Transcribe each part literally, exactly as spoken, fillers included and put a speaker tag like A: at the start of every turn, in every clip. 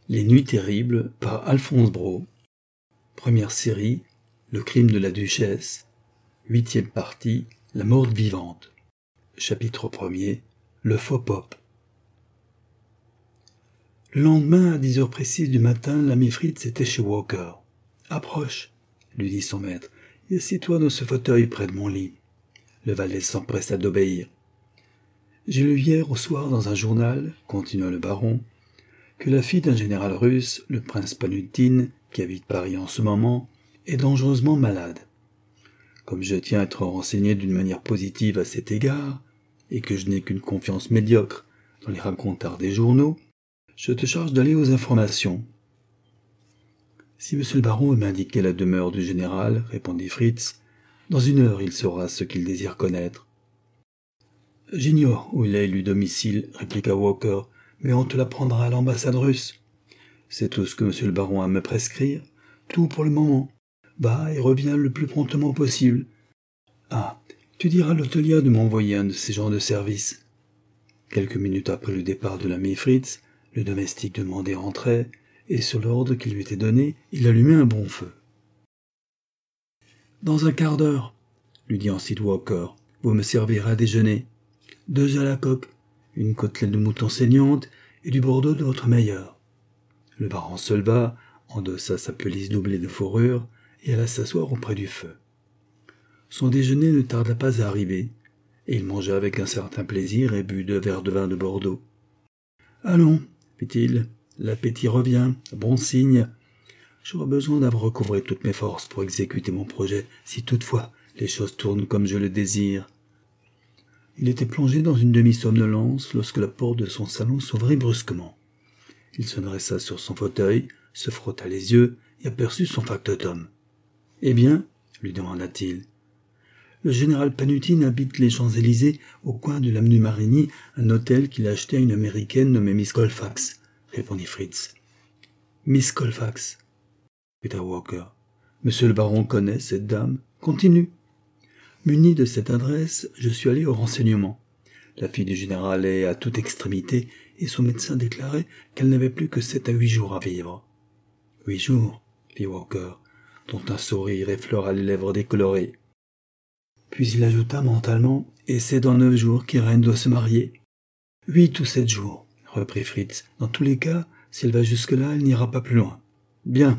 A: Les Nuits terribles par Alphonse Brault. Première série, Le crime de la duchesse. Huitième partie, La morte vivante. Chapitre premier, Le faux pop. Le lendemain, à dix heures précises du matin, l'ami Fritz était chez Walker. « Approche, » lui dit son maître, « et assieds-toi dans ce fauteuil près de mon lit. » Le valet s'empressa d'obéir. « J'ai lu hier au soir dans un journal, » continua le baron, que la fille d'un général russe, le prince Panoutine, qui habite Paris en ce moment, est dangereusement malade. Comme je tiens à être renseigné d'une manière positive à cet égard, et que je n'ai qu'une confiance médiocre dans les racontards des journaux, je te charge d'aller aux informations. « Si monsieur le baron veut m'indiquer la demeure du général, répondit Fritz, dans une heure il saura ce qu'il désire connaître. »« J'ignore où il a élu domicile, répliqua Walker, mais on te l'apprendra à l'ambassade russe. C'est tout ce que monsieur le baron a à me prescrire, tout pour le moment. Va et reviens le plus promptement possible. Ah, tu diras à l'hôtelière de m'envoyer un de ces gens de service. » Quelques minutes après le départ de l'ami Fritz, le domestique demandé rentrait, et sur l'ordre qui lui était donné, il allumait un bon feu. « Dans un quart d'heure, » lui dit ensuite Walker, « vous me servirez à déjeuner. Deux œufs à la coque, une côtelette de mouton saignante et du bordeaux de votre meilleur. » Le baron se leva, endossa sa pelisse doublée de fourrure et alla s'asseoir auprès du feu. Son déjeuner ne tarda pas à arriver, et il mangea avec un certain plaisir et but deux verres de vin de Bordeaux. « Allons, fit-il, l'appétit revient, bon signe. J'aurai besoin d'avoir recouvré toutes mes forces pour exécuter mon projet, si toutefois les choses tournent comme je le désire. » Il était plongé dans une demi-somnolence lorsque la porte de son salon s'ouvrit brusquement. Il se dressa sur son fauteuil, se frotta les yeux et aperçut son factotum. « Eh bien ?» lui demanda-t-il. « Le général Panoutine habite les Champs-Élysées, au coin de l'avenue Marigny, un hôtel qu'il a acheté à une américaine nommée Miss Colfax, » répondit Fritz. « Miss Colfax, » répéta Walker. « Monsieur le baron connaît cette dame. Continue. » Muni de cette adresse, je suis allé au renseignement. La fille du général est à toute extrémité, et son médecin déclarait qu'elle n'avait plus que sept à huit jours à vivre. « Huit jours, » fit Walker, dont un sourire effleura les lèvres décolorées. Puis il ajouta mentalement, « Et c'est dans neuf jours qu'Irène doit se marier. »« Huit ou sept jours, » reprit Fritz. « Dans tous les cas, si elle va jusque-là, elle n'ira pas plus loin. »« Bien.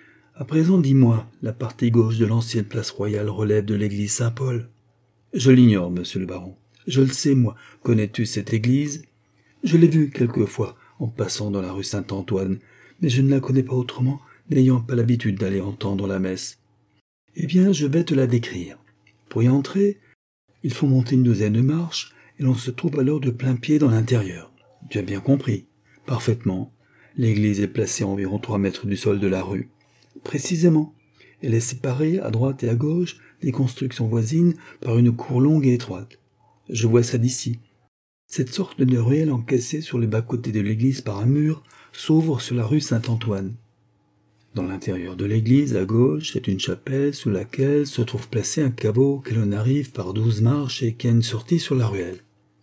A: À présent, dis-moi, la partie gauche de l'ancienne place royale relève de l'église Saint-Paul. »« Je l'ignore, monsieur le baron. Je le sais, moi. Connais-tu cette église ? » ?»« Je l'ai vue quelquefois en passant dans la rue Saint-Antoine, mais je ne la connais pas autrement, n'ayant pas l'habitude d'aller entendre la messe. »« Eh bien, je vais te la décrire. Pour y entrer, il faut monter une douzaine de marches, et l'on se trouve alors de plein pied dans l'intérieur. Tu as bien compris. Parfaitement. L'église est placée à environ trois mètres du sol de la rue. Précisément. Elle est séparée à droite et à gauche des constructions voisines par une cour longue et étroite. Je vois ça d'ici. Cette sorte de ruelle encaissée sur le bas-côté de l'église par un mur s'ouvre sur la rue Saint-Antoine. Dans l'intérieur de l'église, à gauche, c'est une chapelle sous laquelle se trouve placé un caveau que l'on arrive par douze marches et qui a une sortie sur la ruelle.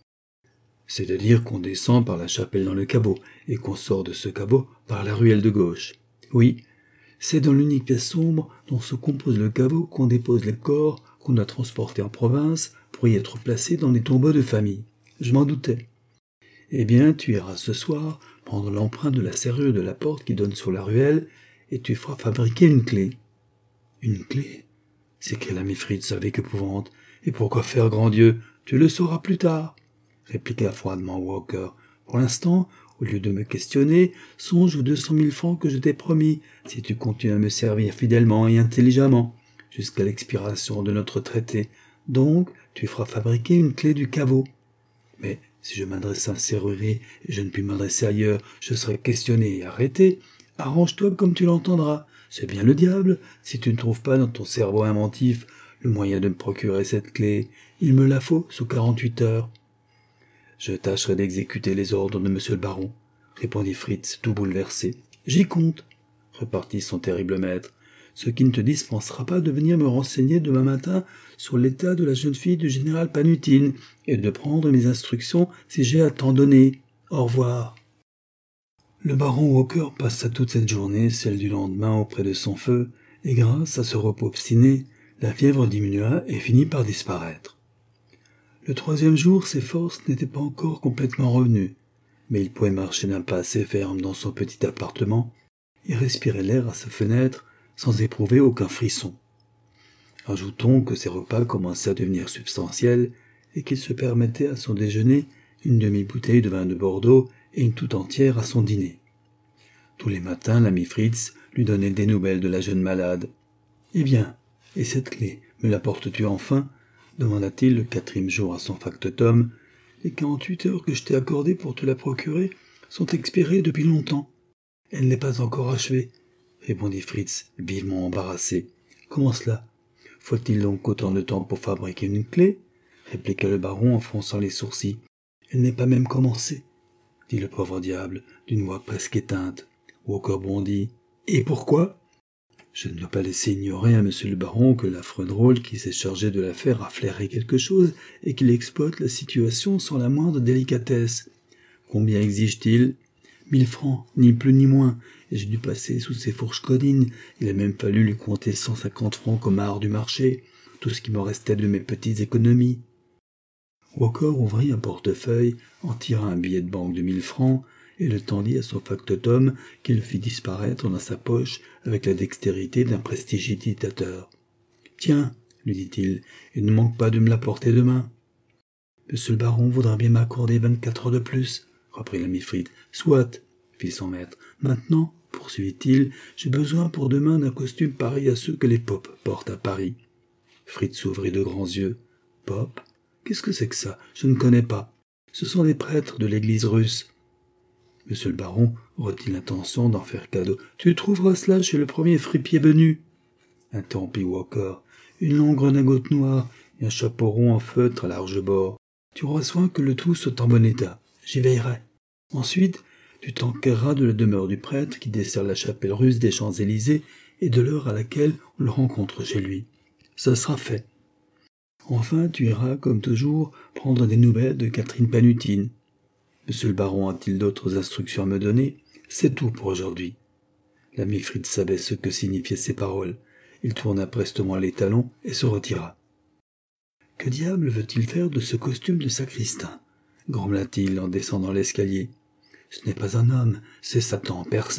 A: C'est-à-dire qu'on descend par la chapelle dans le caveau et qu'on sort de ce caveau par la ruelle de gauche. Oui, c'est dans l'unique pièce sombre dont se compose le caveau qu'on dépose les corps qu'on a transportés en province pour y être placés dans des tombeaux de famille. Je m'en doutais. Eh bien, tu iras ce soir prendre l'empreinte de la serrure de la porte qui donne sur la ruelle et tu feras fabriquer une clé. »« Une clé ?» s'écria l'ami Fritz avec épouvante. « Et pourquoi faire, grand Dieu ? Tu le sauras plus tard, » répliqua froidement Walker. « Pour l'instant, au lieu de me questionner, songe aux deux cent mille francs que je t'ai promis, si tu continues à me servir fidèlement et intelligemment, jusqu'à l'expiration de notre traité. Donc, tu feras fabriquer une clé du caveau. Mais si je m'adresse à un serrurier et je ne puis m'adresser ailleurs, je serai questionné et arrêté. Arrange-toi comme tu l'entendras. C'est bien le diable, si tu ne trouves pas dans ton cerveau inventif le moyen de me procurer cette clé. Il me la faut sous quarante-huit heures. »« Je tâcherai d'exécuter les ordres de monsieur le baron, » répondit Fritz, tout bouleversé. « J'y compte, » repartit son terrible maître, « ce qui ne te dispensera pas de venir me renseigner demain matin sur l'état de la jeune fille du général Panoutine et de prendre mes instructions si j'ai à t'en donner. Au revoir. » Le baron Walker passa toute cette journée, celle du lendemain, auprès de son feu, et grâce à ce repos obstiné, la fièvre diminua et finit par disparaître. Le troisième jour, ses forces n'étaient pas encore complètement revenues, mais il pouvait marcher d'un pas assez ferme dans son petit appartement et respirer l'air à sa fenêtre sans éprouver aucun frisson. Ajoutons que ses repas commençaient à devenir substantiels et qu'il se permettait à son déjeuner une demi-bouteille de vin de Bordeaux et une toute entière à son dîner. Tous les matins, l'ami Fritz lui donnait des nouvelles de la jeune malade. « Eh bien, et cette clé, me l'apportes-tu enfin ?» demanda-t-il le quatrième jour à son factotum. « Les quarante-huit heures que je t'ai accordées pour te la procurer sont expirées depuis longtemps. Elle n'est pas encore achevée, » répondit Fritz, vivement embarrassé. « Comment cela ? Faut-il donc autant de temps pour fabriquer une clé ?» répliqua le baron en fronçant les sourcils. « Elle n'est pas même commencée, » dit le pauvre diable, d'une voix presque éteinte. Walker bondit. « Et pourquoi ?» Je ne dois pas laisser ignorer à monsieur le baron que l'affreux drôle qui s'est chargé de l'affaire a flairé quelque chose et qu'il exploite la situation sans la moindre délicatesse. Combien exige-t-il ? Mille francs, ni plus ni moins, et j'ai dû passer sous ses fourches codines. Il a même fallu lui compter cent cinquante francs comme art du marché, tout ce qui me restait de mes petites économies. Walker ouvrit un portefeuille, en tira un billet de banque de mille francs, et le tendit à son factotum qui le fit disparaître dans sa poche avec la dextérité d'un prestidigitateur. « Tiens, lui dit-il, il ne manque pas de me l'apporter demain. »« Monsieur le baron voudra bien m'accorder vingt-quatre heures de plus, » reprit l'ami Fritz. « Soit, » fit son maître. « Maintenant, poursuivit-il, j'ai besoin pour demain d'un costume pareil à ceux que les popes portent à Paris. » Fritz ouvrit de grands yeux. « Pop ? Qu'est-ce que c'est que ça ? Je ne connais pas. Ce sont les prêtres de l'église russe. » Monsieur le baron retint l'intention d'en faire cadeau. « Tu trouveras cela chez le premier fripier venu, » interrompit Walker. « Une longue redingote noire et un chapeau rond en feutre à large bord. Tu auras soin que le tout soit en bon état. J'y veillerai. Ensuite, tu t'enquéreras de la demeure du prêtre qui dessert la chapelle russe des Champs-Élysées et de l'heure à laquelle on le rencontre chez lui. Ça sera fait. Enfin, tu iras, comme toujours, prendre des nouvelles de Catherine Panutine. Monsieur le baron a-t-il d'autres instructions à me donner ? C'est tout pour aujourd'hui. » L'ami Fritz savait ce que signifiaient ces paroles. Il tourna prestement les talons et se retira. « Que diable veut-il faire de ce costume de sacristain ?» grommela-t-il en descendant l'escalier. « Ce n'est pas un homme, c'est Satan en personne. »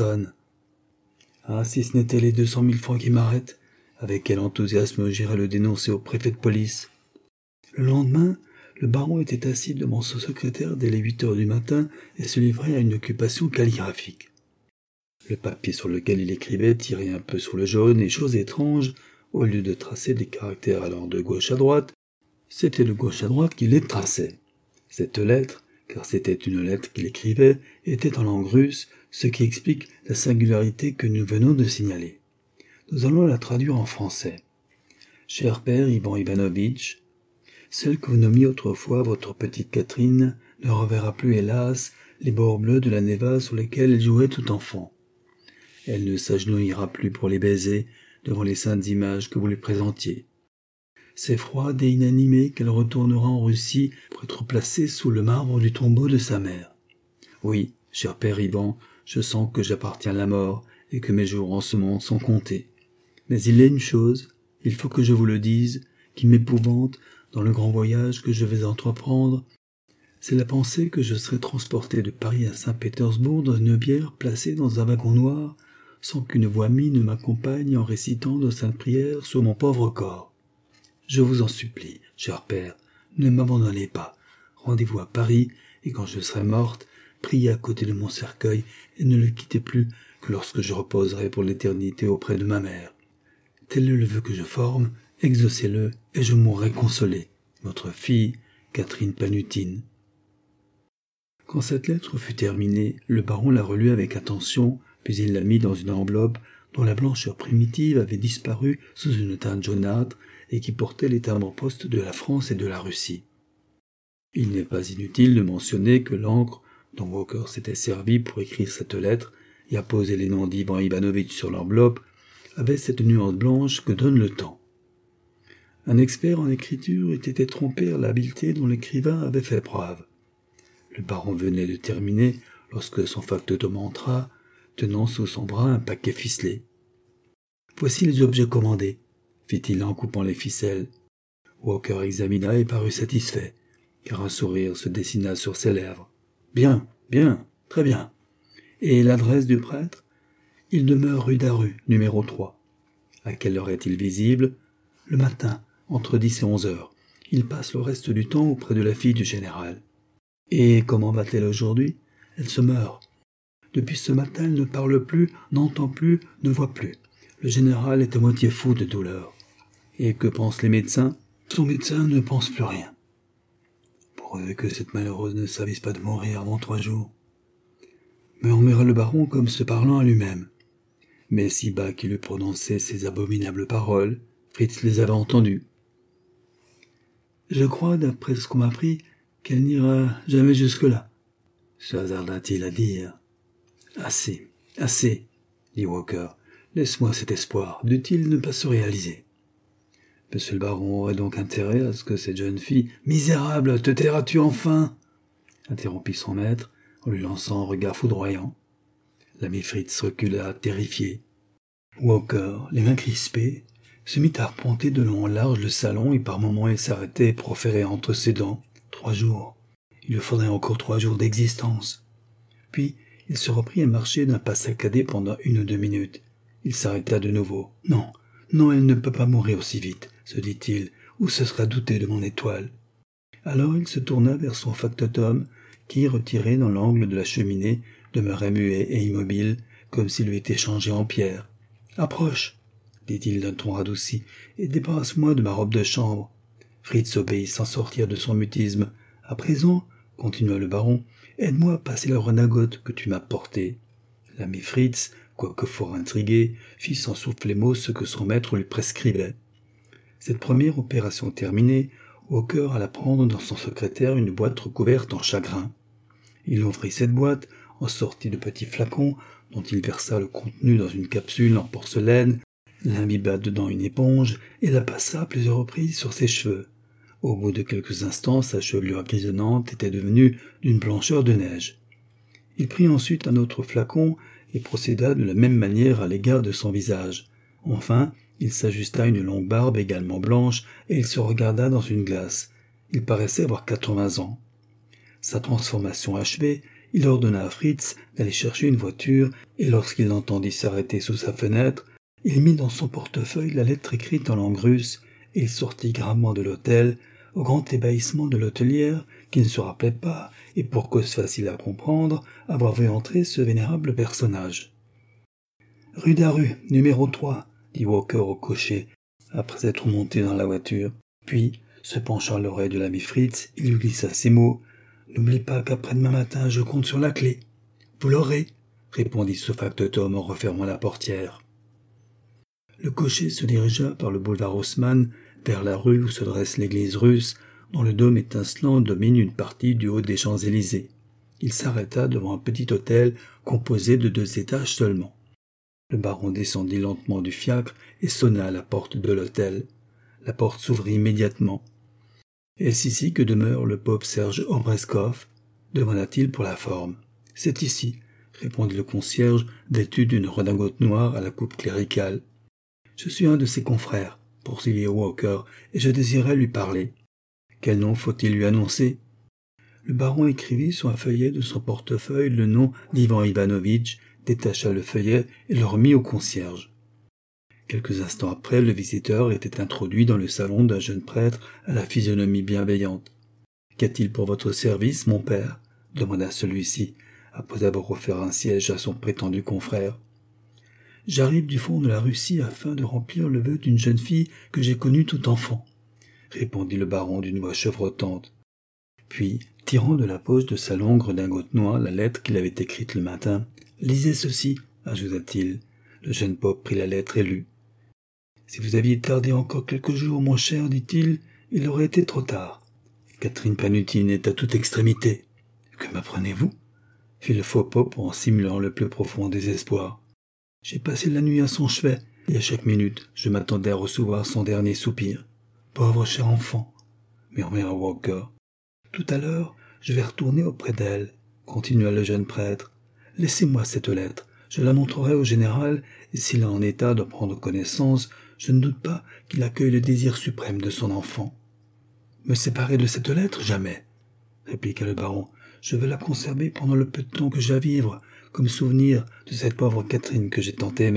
A: Ah, si ce n'étaient les deux cent mille francs qui m'arrêtent, avec quel enthousiasme j'irais le dénoncer au préfet de police. Le lendemain, le baron était assis devant son secrétaire dès les huit heures du matin et se livrait à une occupation calligraphique. Le papier sur lequel il écrivait tirait un peu sur le jaune et, chose étrange, au lieu de tracer des caractères allant de gauche à droite, c'était de gauche à droite qu'il les traçait. Cette lettre, car c'était une lettre qu'il écrivait, était en langue russe, ce qui explique la singularité que nous venons de signaler. Nous allons la traduire en français. « Cher père Ivan Ivanovitch, celle que vous nommiez autrefois votre petite Catherine ne reverra plus, hélas, les bords bleus de la Neva sur lesquels elle jouait tout enfant. Elle ne s'agenouillera plus pour les baisers devant les saintes images que vous lui présentiez. C'est froide et inanimée qu'elle retournera en Russie pour être placée sous le marbre du tombeau de sa mère. Oui, cher père Ivan, je sens que j'appartiens à la mort et que mes jours en ce monde sont comptés. Mais il y a une chose, il faut que je vous le dise, qui m'épouvante dans le grand voyage que je vais entreprendre, c'est la pensée que je serai transporté de Paris à Saint-Pétersbourg dans une bière placée dans un wagon noir, sans qu'une voix amie ne m'accompagne en récitant de saintes prières sur mon pauvre corps. Je vous en supplie, cher père, ne m'abandonnez pas. Rendez-vous à Paris, et quand je serai morte, priez à côté de mon cercueil et ne le quittez plus que lorsque je reposerai pour l'éternité auprès de ma mère. Tel est le vœu que je forme, exaucez-le, et je mourrai consolé. Votre fille, Catherine Panutine. » Quand cette lettre fut terminée, le baron la relut avec attention, puis il la mit dans une enveloppe dont la blancheur primitive avait disparu sous une teinte jaunâtre et qui portait les timbres-poste de la France et de la Russie. Il n'est pas inutile de mentionner que l'encre dont Walker s'était servi pour écrire cette lettre et apposer les noms d'Ivan Ivanovitch sur l'enveloppe avait cette nuance blanche que donne le temps. Un expert en écriture eût été trompé à l'habileté dont l'écrivain avait fait preuve. Le baron venait de terminer lorsque son factotum entra, tenant sous son bras un paquet ficelé. « Voici les objets commandés, » fit-il en coupant les ficelles. Walker examina et parut satisfait, car un sourire se dessina sur ses lèvres. « Bien, bien, très bien. Et l'adresse du prêtre ? Il demeure rue Daru, numéro trois. À quelle heure est-il visible ? Le matin, entre dix et onze heures. Il passe le reste du temps auprès de la fille du général. Et comment va-t-elle aujourd'hui ? Elle se meurt. Depuis ce matin, elle ne parle plus, n'entend plus, ne voit plus. Le général est à moitié fou de douleur. Et que pensent les médecins ? Son médecin ne pense plus rien. Pourvu que cette malheureuse ne s'avise pas de mourir avant trois jours. Murmura le baron comme se parlant à lui-même. Mais si bas qu'il eût prononcé ces abominables paroles, Fritz les avait entendues. « Je crois, d'après ce qu'on m'a appris, qu'elle n'ira jamais jusque-là, » se hasarda-t-il à dire. « Assez, assez, » dit Walker. « Laisse-moi cet espoir, dût-il ne pas se réaliser. » Monsieur le baron aurait donc intérêt à ce que cette jeune fille... « Misérable, te tairas-tu enfin » interrompit son maître, en lui lançant un regard foudroyant. L'ami Fritz recula, terrifié. Walker, les mains crispées, se mit à arpenter de long en large le salon et par moments il s'arrêtait et proférait entre ses dents. Trois jours. Il lui faudrait encore trois jours d'existence. Puis, il se reprit à marcher d'un pas saccadé pendant une ou deux minutes. Il s'arrêta de nouveau. Non, non, elle ne peut pas mourir aussi vite, se dit-il, ou ce sera douter de mon étoile. Alors il se tourna vers son factotum, qui, retiré dans l'angle de la cheminée, demeurait muet et immobile, comme s'il eût été changé en pierre. « Approche !» dit-il d'un ton radouci, « et débarrasse-moi de ma robe de chambre. » Fritz obéit sans sortir de son mutisme. « À présent, » continua le baron, « aide-moi à passer la redingote que tu m'as portée. » L'ami Fritz, quoique fort intrigué, fit sans souffler mot ce que son maître lui prescrivait. Cette première opération terminée, Walker alla prendre dans son secrétaire une boîte recouverte en chagrin. Il ouvrit cette boîte, en sortit de petits flacons, dont il versa le contenu dans une capsule en porcelaine, l'imbiba dedans une éponge et la passa à plusieurs reprises sur ses cheveux. Au bout de quelques instants, sa chevelure grisonnante était devenue d'une blancheur de neige. Il prit ensuite un autre flacon et procéda de la même manière à l'égard de son visage. Enfin, il s'ajusta une longue barbe également blanche et il se regarda dans une glace. Il paraissait avoir quatre-vingts ans. Sa transformation achevée, il ordonna à Fritz d'aller chercher une voiture et lorsqu'il l'entendit s'arrêter sous sa fenêtre, il mit dans son portefeuille la lettre écrite en langue russe et il sortit gravement de l'hôtel, au grand ébahissement de l'hôtelière qui ne se rappelait pas, et pour cause facile à comprendre, avoir vu entrer ce vénérable personnage. « Rue Daru, numéro trois, » dit Walker au cocher, après être monté dans la voiture. Puis, se penchant à l'oreille de l'ami Fritz, il lui glissa ces mots. « N'oublie pas qu'après-demain matin, je compte sur la clé. »« Vous l'aurez, » répondit ce factotum en refermant la portière. Le cocher se dirigea par le boulevard Haussmann vers la rue où se dresse l'église russe, dont le dôme étincelant domine une partie du haut des Champs-Élysées. Il s'arrêta devant un petit hôtel composé de deux étages seulement. Le baron descendit lentement du fiacre et sonna à la porte de l'hôtel. La porte s'ouvrit immédiatement. « Est-ce ici que demeure le pope Serge Obreskov ?» demanda-t-il pour la forme. « C'est ici, » répondit le concierge, vêtu d'une redingote noire à la coupe cléricale. « Je suis un de ses confrères, » poursuivit Walker, « et je désirais lui parler. Quel nom faut-il lui annoncer ?» Le baron écrivit sur un feuillet de son portefeuille le nom d'Ivan Ivanovitch, détacha le feuillet et le remit au concierge. Quelques instants après, le visiteur était introduit dans le salon d'un jeune prêtre à la physionomie bienveillante. « Qu'a-t-il pour votre service, mon père ?» demanda celui-ci, après avoir offert un siège à son prétendu confrère. « J'arrive du fond de la Russie afin de remplir le vœu d'une jeune fille que j'ai connue tout enfant, » répondit le baron d'une voix chevrotante. Puis, tirant de la poche de sa longue redingote noire la lettre qu'il avait écrite le matin, « Lisez ceci, » ajouta-t-il. Le jeune pope prit la lettre et lut. « Si vous aviez tardé encore quelques jours, mon cher, dit-il, il aurait été trop tard. Catherine Panutin est à toute extrémité. »« Que m'apprenez-vous » fit le faux pope en simulant le plus profond désespoir. « J'ai passé la nuit à son chevet, et à chaque minute, je m'attendais à recevoir son dernier soupir. Pauvre cher enfant, » murmura Walker. « Tout à l'heure, je vais retourner auprès d'elle. continua le jeune prêtre. « Laissez-moi cette lettre. Je la montrerai au général, et s'il est en état de prendre connaissance, je ne doute pas qu'il accueille le désir suprême de son enfant. »« Me séparer de cette lettre, jamais, » répliqua le baron. « Je veux la conserver pendant le peu de temps que j'ai à vivre, comme souvenir de cette pauvre Catherine que j'ai tant aimée. »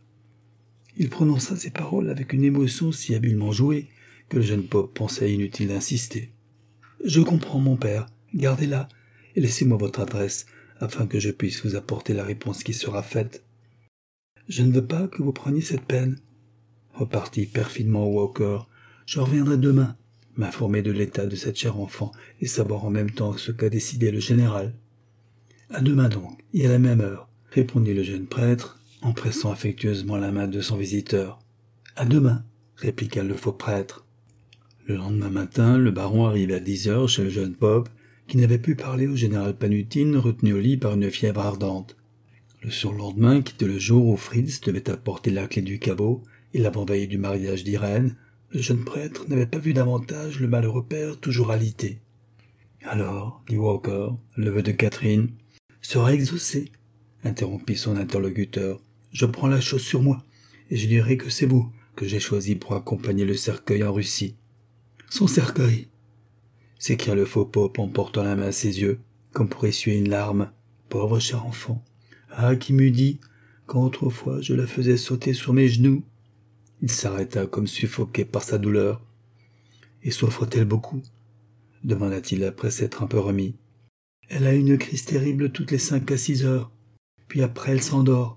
A: Il prononça ces paroles avec une émotion si habilement jouée que le jeune Pope pensait inutile d'insister. « Je comprends, mon père. Gardez-la, et laissez-moi votre adresse, afin que je puisse vous apporter la réponse qui sera faite. »« Je ne veux pas que vous preniez cette peine, » repartit perfidement Walker. « Je reviendrai demain, m'informer de l'état de cette chère enfant, et savoir en même temps ce qu'a décidé le général. »« À demain donc, et à la même heure, » répondit le jeune prêtre, en pressant affectueusement la main de son visiteur. « À demain, » répliqua le faux prêtre. Le lendemain matin, le baron arriva à dix heures chez le jeune Pope, qui n'avait pu parler au général Panutine, retenu au lit par une fièvre ardente. Le surlendemain, qui était le jour où Fritz devait apporter la clé du caveau, et l'avant-veille du mariage d'Irène, le jeune prêtre n'avait pas vu davantage le malheureux père toujours alité. « Alors, dit Walker, le vœu de Catherine sera exaucé, » interrompit son interlocuteur. « Je prends la chose sur moi, et je dirai que c'est vous que j'ai choisi pour accompagner le cercueil en Russie. »« Son cercueil !» s'écria le faux Pope en portant la main à ses yeux, comme pour essuyer une larme. « Pauvre cher enfant! Ah, qui m'eût dit, quand autrefois je la faisais sauter sur mes genoux !» Il s'arrêta comme suffoqué par sa douleur. « Et souffre-t-elle beaucoup ?» demanda-t-il après s'être un peu remis. « Elle a une crise terrible toutes les cinq à six heures, puis après elle s'endort.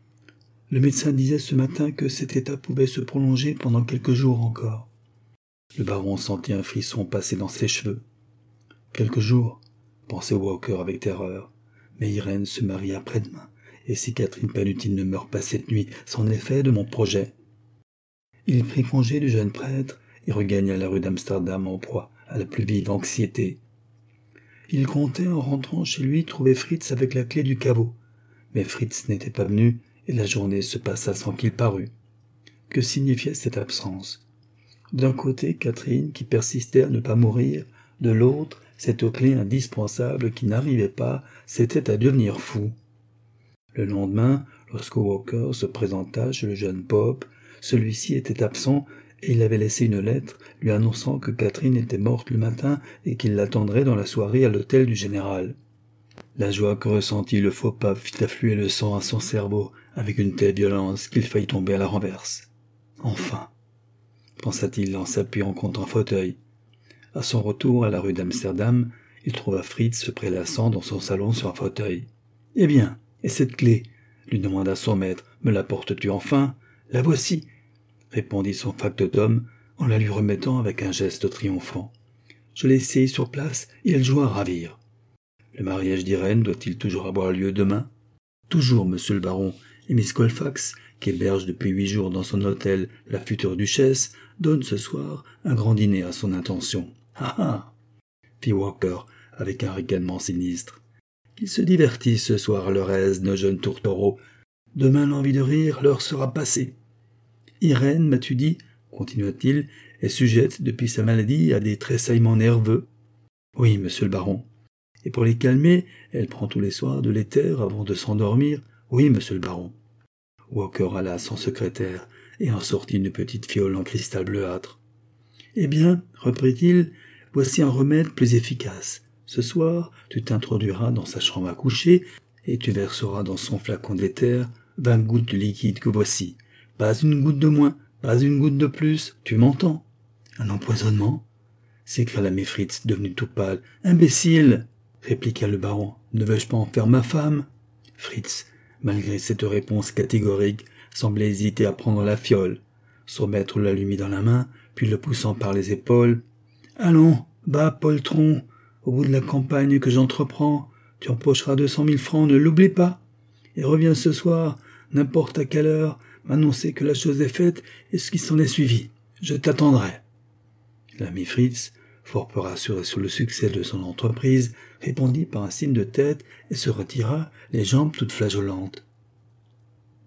A: Le médecin disait ce matin que cet état pouvait se prolonger pendant quelques jours encore. » Le baron sentit un frisson passer dans ses cheveux. « Quelques jours, » pensait Walker avec terreur, « mais Irène se marie après-demain, et si Catherine Panutine ne meurt pas cette nuit, c'en est fait de mon projet. » Il prit congé du jeune prêtre et regagna la rue d'Amsterdam en proie à la plus vive anxiété. Il comptait, en rentrant chez lui, trouver Fritz avec la clé du caveau, mais Fritz n'était pas venu et la journée se passa sans qu'il parût. Que signifiait cette absence ? D'un côté, Catherine, qui persistait à ne pas mourir, de l'autre, cette clé indispensable qui n'arrivait pas, c'était à devenir fou. Le lendemain, lorsque Walker se présenta chez le jeune Pope, celui-ci était absent et il avait laissé une lettre lui annonçant que Catherine était morte le matin et qu'il l'attendrait dans la soirée à l'hôtel du général. La joie que ressentit le faux pape fit affluer le sang à son cerveau avec une telle violence qu'il faillit tomber à la renverse. Enfin, pensa-t-il en s'appuyant contre un fauteuil. À son retour à la rue d'Amsterdam, il trouva Fritz se prélassant dans son salon sur un fauteuil. « Eh bien, et cette clé ?» lui demanda son maître. « Me l'apportes-tu enfin ?»« La voici !» répondit son factotum en la lui remettant avec un geste triomphant. « Je l'ai essayée sur place et elle joue à ravir. »« Le mariage d'Irène doit-il toujours avoir lieu demain ?»« Toujours, monsieur le baron, et Miss Colfax, qui héberge depuis huit jours dans son hôtel la future duchesse, donne ce soir un grand dîner à son intention. »« Ah ah !» fit Walker avec un ricanement sinistre. « Qu'ils se divertissent ce soir, leur aise, nos jeunes tourtereaux. Demain, l'envie de rire leur sera passée. Irène, m'as-tu dit, continua-t-il, est sujette depuis sa maladie à des tressaillements nerveux. Oui, monsieur le baron. Et pour les calmer, elle prend tous les soirs de l'éther avant de s'endormir. Oui, monsieur le baron. Walker alla à son secrétaire et en sortit une petite fiole en cristal bleuâtre. Eh bien, reprit-il, voici un remède plus efficace. Ce soir, tu t'introduiras dans sa chambre à coucher et tu verseras dans son flacon d'éther vingt gouttes du liquide que voici. Pas une goutte de moins, pas une goutte de plus, tu m'entends? Un empoisonnement? S'écria l'ami Fritz, devenu tout pâle. Imbécile! Répliqua le baron. Ne veux-je pas en faire ma femme? Fritz, malgré cette réponse catégorique, semblait hésiter à prendre la fiole. Son maître la lui mit dans la main, puis le poussant par les épaules. Allons, bas, poltron, au bout de la campagne que j'entreprends, tu empocheras deux cent mille francs, ne l'oublie pas. Et reviens ce soir, n'importe à quelle heure, m'annoncer que la chose est faite et ce qui s'en est suivi. Je t'attendrai. L'ami Fritz, fort peu rassuré sur le succès de son entreprise, répondit par un signe de tête et se retira, les jambes toutes flageolantes.